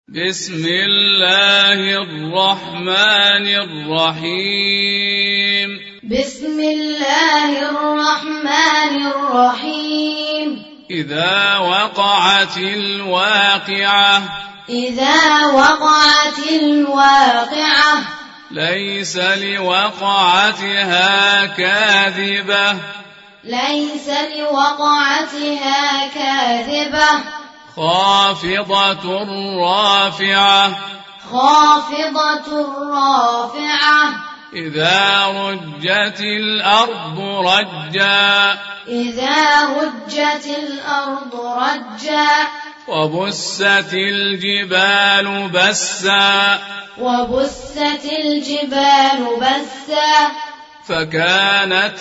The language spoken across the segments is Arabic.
بسم الله الرحمن الرحيم. بسم الله الرحمن الرحيم. إذا وقعت الواقعة. إذا وقعت الواقعة. ليس لوقعتها كاذبة. ليس لوقعتها كاذبة. خافضة رافعة. خافضة رافعة. إذا رجت الأرض رجا. إذا رجت الأرض رجا. وبست الجبال بسا. وبست الجبال بسا. فكانت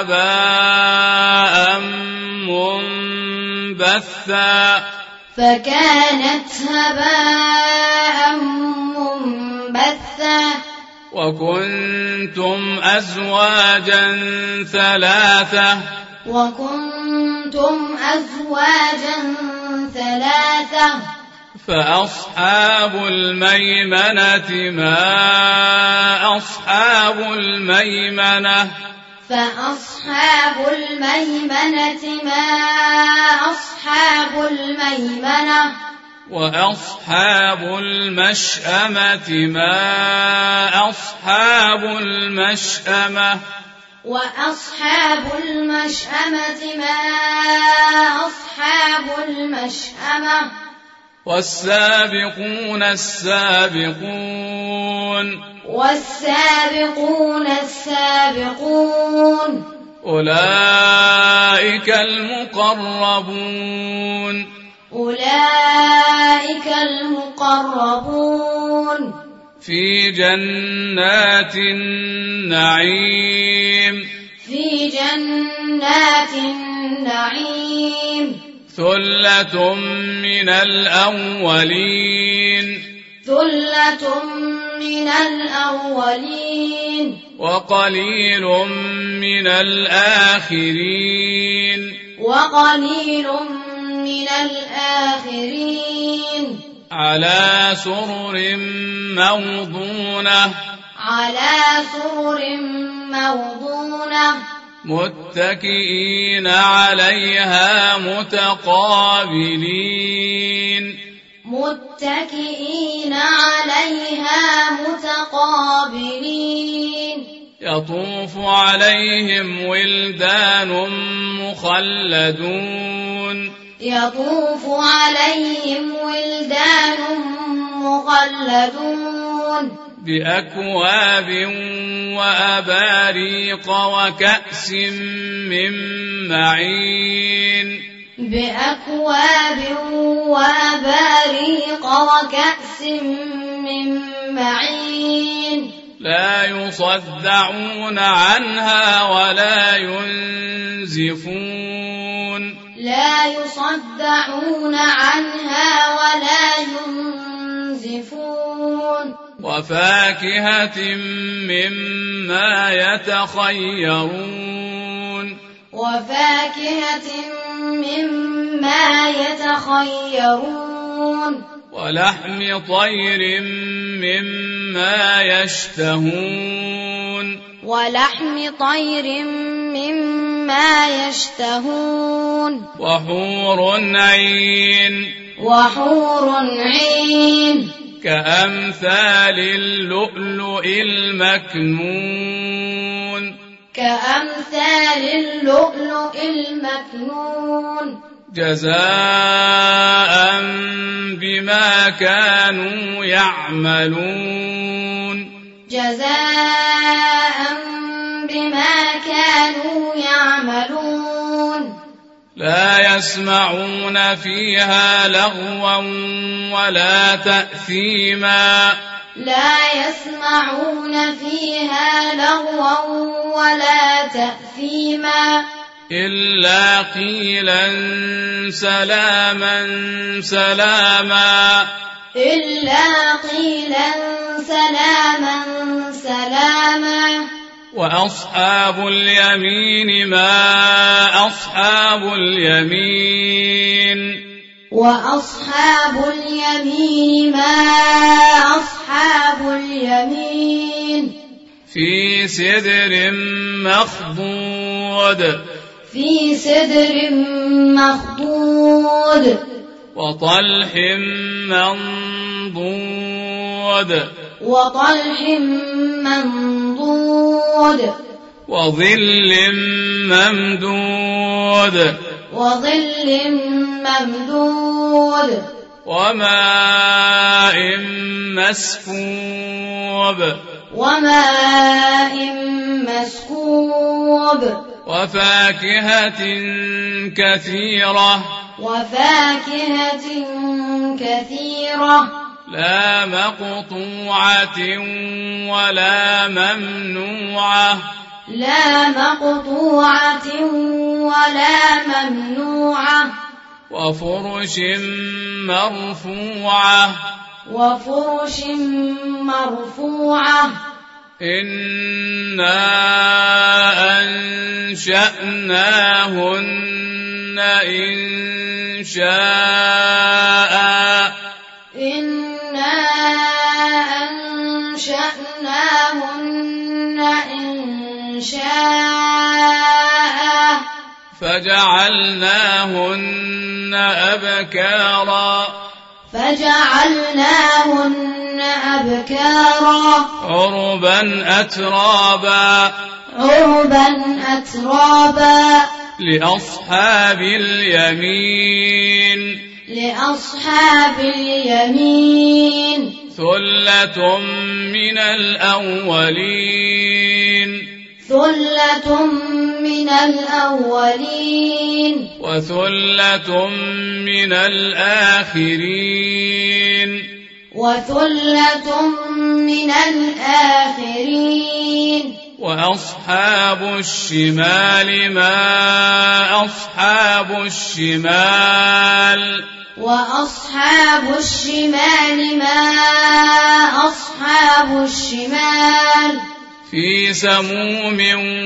هباء منبثا. فكانت هباء منبثا. وكنتم أزواجا ثلاثة. وكنتم أزواجا ثلاثة. فأصحاب الميمنة ما أصحاب الميمنة. فأصحاب الميمنة ما أصحاب الميمنة. وأصحاب المشأمة ما أصحاب المشأمة. وأصحاب المشأمة ما أصحاب المشأمة. والسابقون السابقون. والسابقون السابقون. أولئك المقربون. أولئك المقربون. في جنات النعيم. في جنات النعيم. ثلة من الأولين. ثلة من الأولين. وقليل من الآخرين. وقليل من الآخرين. على سرر موضونة. على سرر موضونة. متكئين عليها متقابلين. متكئين عليها متقابلين. يطوف عليهم ولدان مخلدون. يطوف عليهم ولدان مخلدون. بأكواب وأباريق وكأس من معين. بأكواب وأباريق وكأس من معين. لا يصدعون عنها ولا ينزفون. لا يصدعون عنها ولا ينزفون. وفاكهة مما يتخيرون. وفاكهة مما يتخيرون. ولحم طير مما يشتهون. ولحم طير مما يشتهون. وحور عين. وحور عين. كأمثال اللؤلؤ المكنون. كأمثال اللؤلؤ المكنون. جزاء بما كانوا يعملون. جزاء بما كانوا يعملون. لا يسمعون فيها لغوا ولا تأثيما. لا يسمعون فيها لغوا ولا تأثيما. إلا قيلا سلاما سلاما. إلا قيلا سلاما سلاما. وأصحاب اليمين ما أصحاب اليمين. وأصحاب اليمين ما في سدر مخضود في سدر مخضود وطلح منضود وطلح منضود وظل ممدود وظل ممدود وماء مسكوب وماء مسكوب وفاكهة كثيرة وفاكهة كثيرة لا مقطوعة ولا ممنوعة لا مقطوعة ولا ممنوعة وفرش مرفوعة وفرش مرفوعة إنا أنشأناهن إنشاء إنا أنشأناهن إنشاء فجعلناهن أبكارا فجعلناهن أبكارا عربا أترابا عربا أترابا لأصحاب اليمين لأصحاب اليمين ثلة من الأولين ثلة من الأولين وثلة من الآخرين وثلة من الآخرين وأصحاب الشمال ما أصحاب الشمال وأصحاب الشمال ما أصحاب الشمال في سموم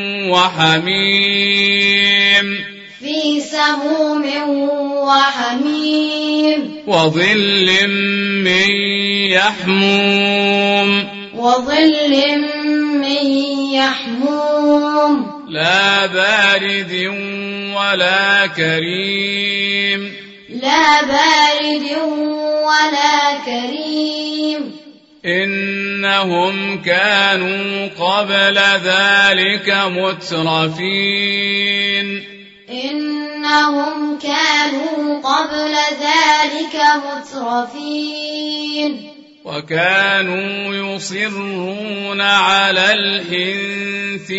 وحميم في سموم وحميم وظل من يحموم وظل من يحموم لا بارد ولا كريم لا بارد ولا كريم إنهم كانوا قبل ذلك مترفين إنهم كانوا قبل ذلك مترفين وكانوا يصرون على الحنث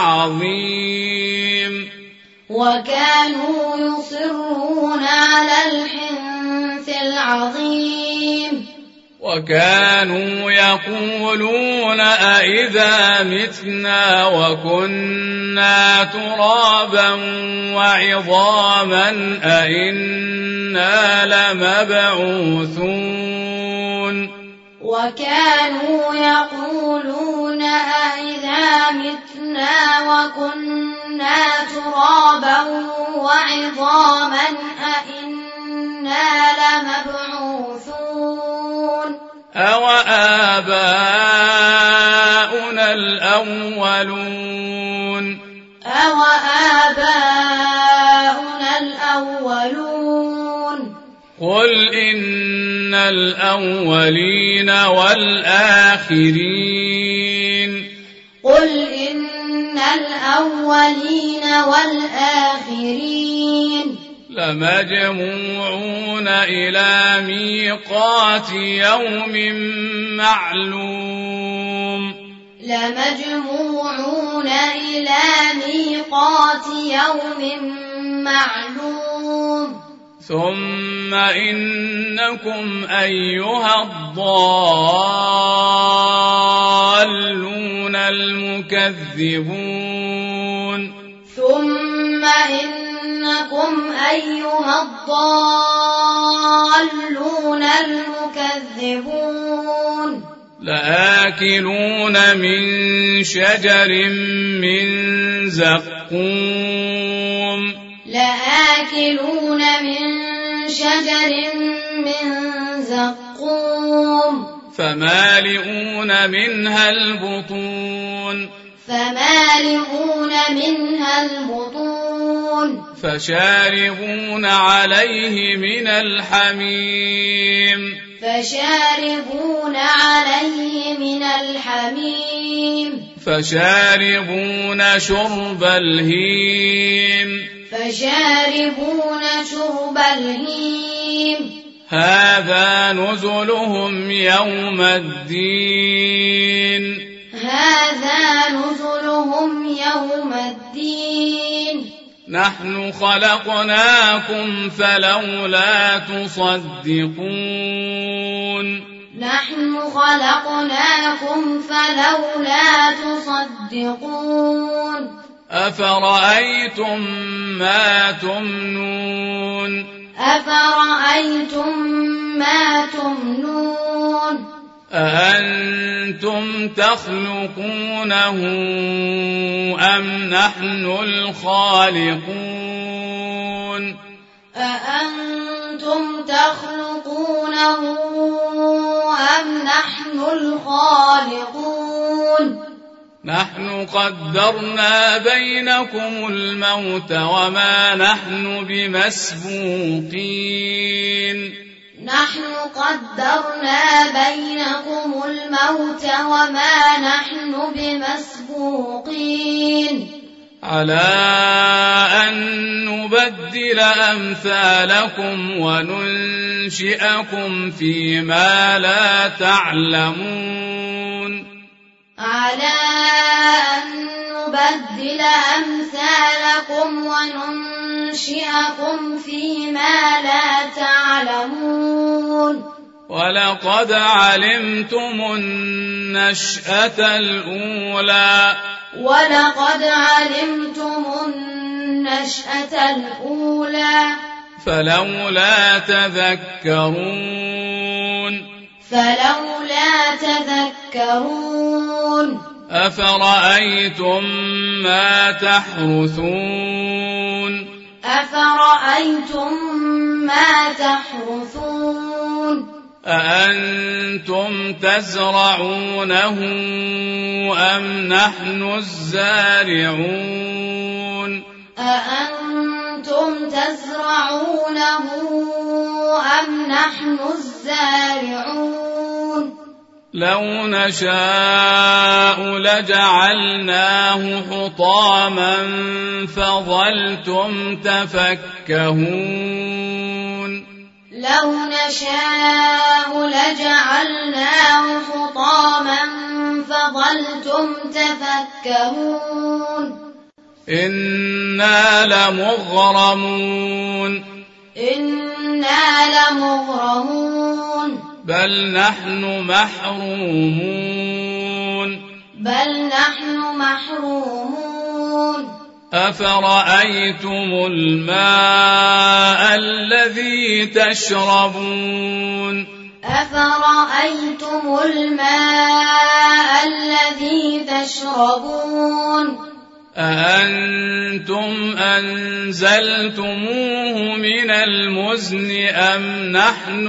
العظيم وكانوا يصرون على الحنث العظيم وكانوا يقولون أئذا متنا وكنا ترابا وعظاما أئنا لمبعوثون وكانوا يقولون أئذا متنا وكنا ترابا وعظاما أئنا لمبعوثون أوآباؤنا الأولون أوآباؤنا الأولون قل إن الأولين والآخرين قل إن الأولين والآخرين لمجموعون إلى ميقات يوم معلوم لمجموعون إلى ميقات يوم معلوم ثم إنكم أيها الضالون المكذبون ثم إنكم أيها الضالون المكذبون لآكلون من شجر من زقوم لآكلون من شجر من زقوم فمالئون منها البطون فمالئون منها البطون فشاربون عليه من الحميم فشاربون عليه من الحميم فشاربون شرب الهيم فشاربون شرب الهيم هذا نزلهم يوم الدين هذا نزلهم يوم الدين نحن خلقناكم فلولا تصدقون نحن خلقناكم فلولا تصدقون أفرأيتم ما تمنون أفرأيتم ما تمنون أأنتم تخلقونه أم نحن الخالقون أأنتم تخلقونه أم نحن الخالقون نحن قدرنا بينكم الموت وما نحن بمسبوقين نحن قدرنا بينكم الموت وما نحن بمسبوقين على أن نبدل أمثالكم وننشئكم فيما لا تعلمون على أن نبدل أمثالكم وننشئكم فيما لا تعلمون ولقد علمتم النشأة الأولى ولقد علمتم النشأة الأولى فلولا تذكرون فلولا تذكرون أفرأيتم ما تحرثون أفرأيتم ما تحرثون أأنتم تزرعونه أم نحن الزارعون أأنتم تزرعونه أم نحن الزارعون لو نشاء لجعلناه حطاما فظلتم تفكهون لو نشاء لجعلناه حطاما فظلتم تفكهون إنا لمغرمون إنا لمغرمون بل نحن محرومون بل نحن محرومون أفرأيتم الماء الذي تشربون أفرأيتم الماء الذي تشربون أأنتم أنزلتموه من المزن أم نحن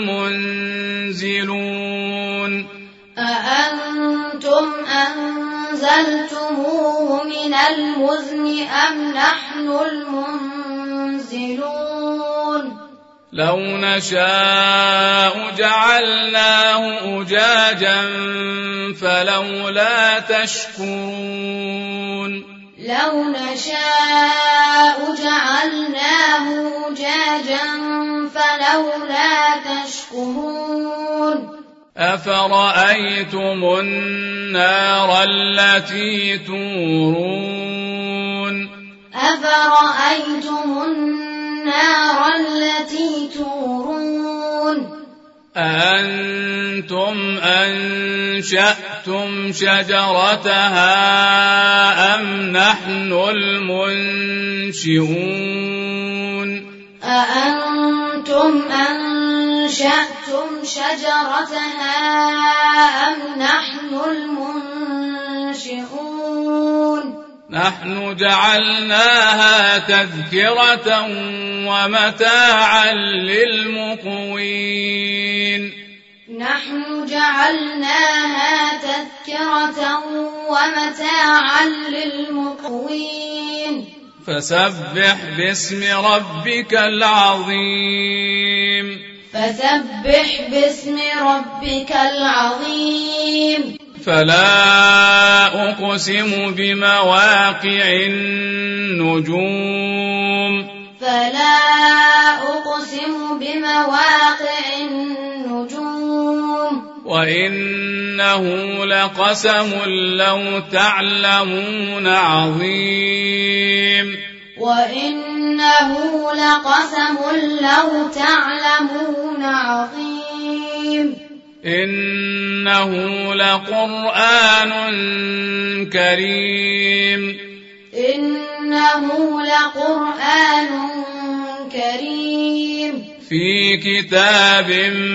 المنزلون أأنتم أنزلتموه من المزن أم نحن المنزلون لو نشاء جعلناه أجاجا فلولا تشكرون لو نشاء جعلناه أجاجا فلولا تشكرون أفرأيتم النار التي تورون أفرأيتم النار التي تورون أأنتم أنشأتم شجرتها أم نحن المنشئون أأنتم أنشأتم شجرتها أم نحن المنشئون نحن جعلناها تذكرة ومتاعا للمقوين نحن جعلناها تذكرة ومتاعا للمقوين فسبح باسم ربك العظيم فسبح باسم ربك العظيم فلا أقسم بمواقع النجوم فلا أقسم بمواقع النجوم وإنه لقسم لو تعلمون عظيم وإنه لقسم لو تعلمون عظيم إنه لقرآن كريم إنه لقرآن كريم في كتاب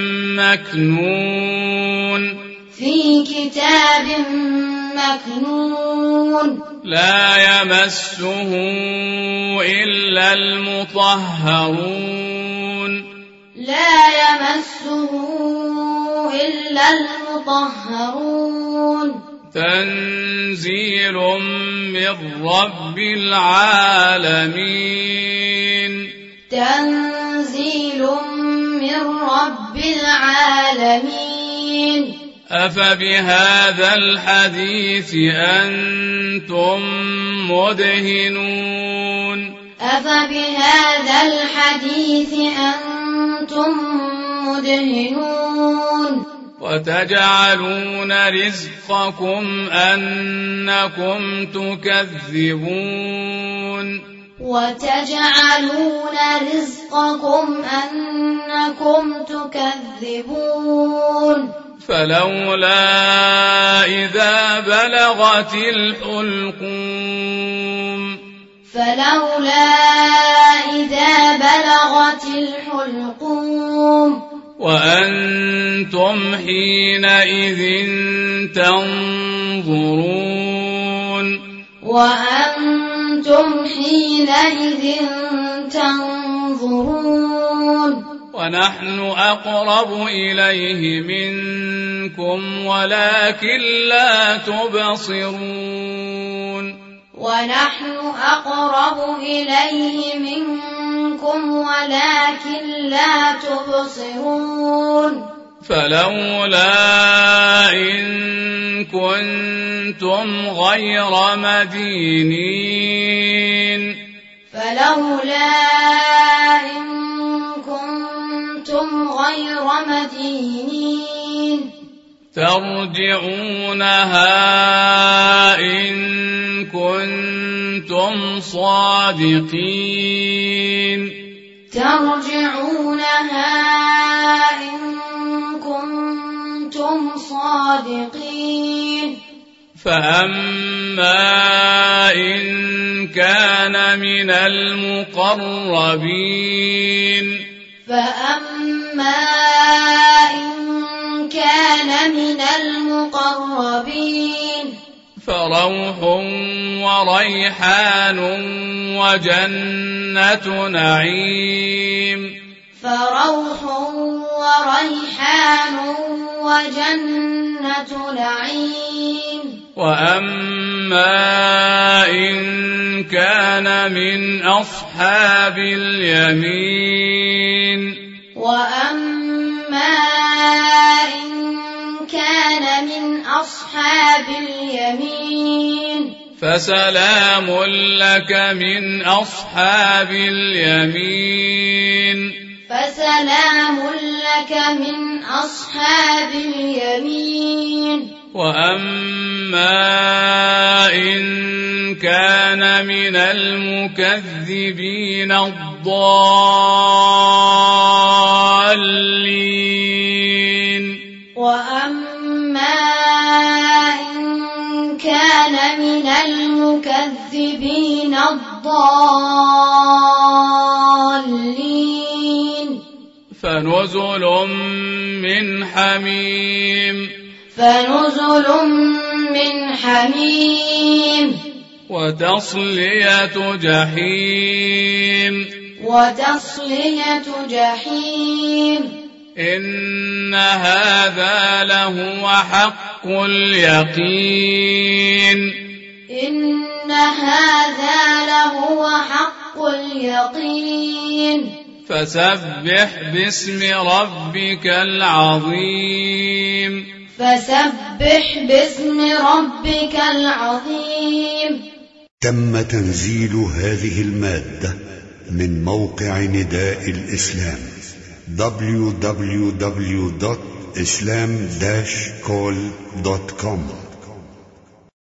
مكنون في كتاب مكنون لا يمسه إلا المطهرون لا يمسه إلا المطهرون تنزيل من رب العالمين تنزيل من رب العالمين أفبهذا الحديث أنتم مدهنون أفبهذا الحديث أنتم مدهنون وتجعلون رزقكم أنكم تكذبون وتجعلون رزقكم أنكم تكذبون فلولا إذا بلغت الحلقوم فلولا إذا بلغت الحلقوم وأنتم حينئذ تنظرون وأنتم حينئذ تنظرون ونحن أقرب إليه منكم ولكن لا تبصرون ونحن أقرب إليه منكم ولكن لا تبصرون فلولا إن كنتم غير مدينين فلولا إن كنتم غير مدينين ترجعونها إن كنتم صادقين ترجعونها إن كنتم صادقين فأما إن كان من المقربين فأما إن كان من المقربين فروح وريحان وجنة نعيم فروح وريحان وجنة نعيم وأما إن كان من أصحاب اليمين وأما إن كان من أصحاب اليمين فسلام لك من أصحاب اليمين فسلام لك من أصحاب اليمين وأما إن كان من المكذبين الضالين وأما إن كان من المكذبين الضالين فنزل من حميم فنزل من حميم وتصلية جحيم وتصلية جحيم إن هذا لهو حق اليقين. إن هذا لهو حق اليقين. فسبح باسم ربك العظيم. فسبح باسم ربك العظيم. تم تنزيل هذه المادة من موقع نداء الإسلام www.islam-call.com